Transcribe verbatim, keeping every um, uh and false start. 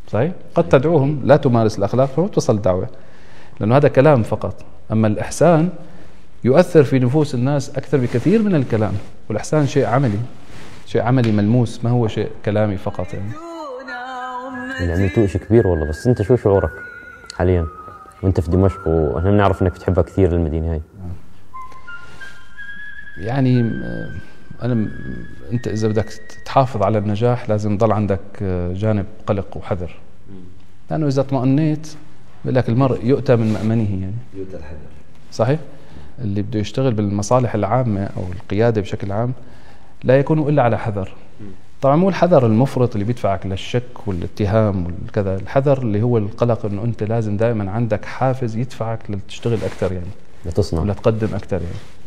صحيح؟ قد تدعوهم لا تمارس الأخلاق فما توصل الدعوة، لأنه هذا كلام فقط. أما الإحسان يؤثر في نفوس الناس أكثر بكثير من الكلام، والإحسان شيء عملي، شيء عملي ملموس، ما هو شيء كلامي فقط يعني. اللي عملتوه شيء كبير والله. بس أنت شو شعورك حاليا وأنت في دمشق وإحنا بنعرف إنك بتحبها كثير المدينة هاي؟ يعني أنا أنت إذا بدك تحافظ على النجاح لازم يضل عندك جانب قلق وحذر، لأنه إذا اطمأنيت بقول لك المرء يؤتى من مأمنه، يعني يؤتى الحذر. صحيح؟ اللي بده يشتغل بالمصالح العامة أو القيادة بشكل عام لا يكون إلا على حذر. طبعا مو الحذر المفرط اللي بيدفعك للشك والاتهام والكذا، الحذر اللي هو القلق، إنه أنت لازم دائما عندك حافز يدفعك لتشتغل أكثر يعني، لتصنع ولا تقدم أكثر يعني.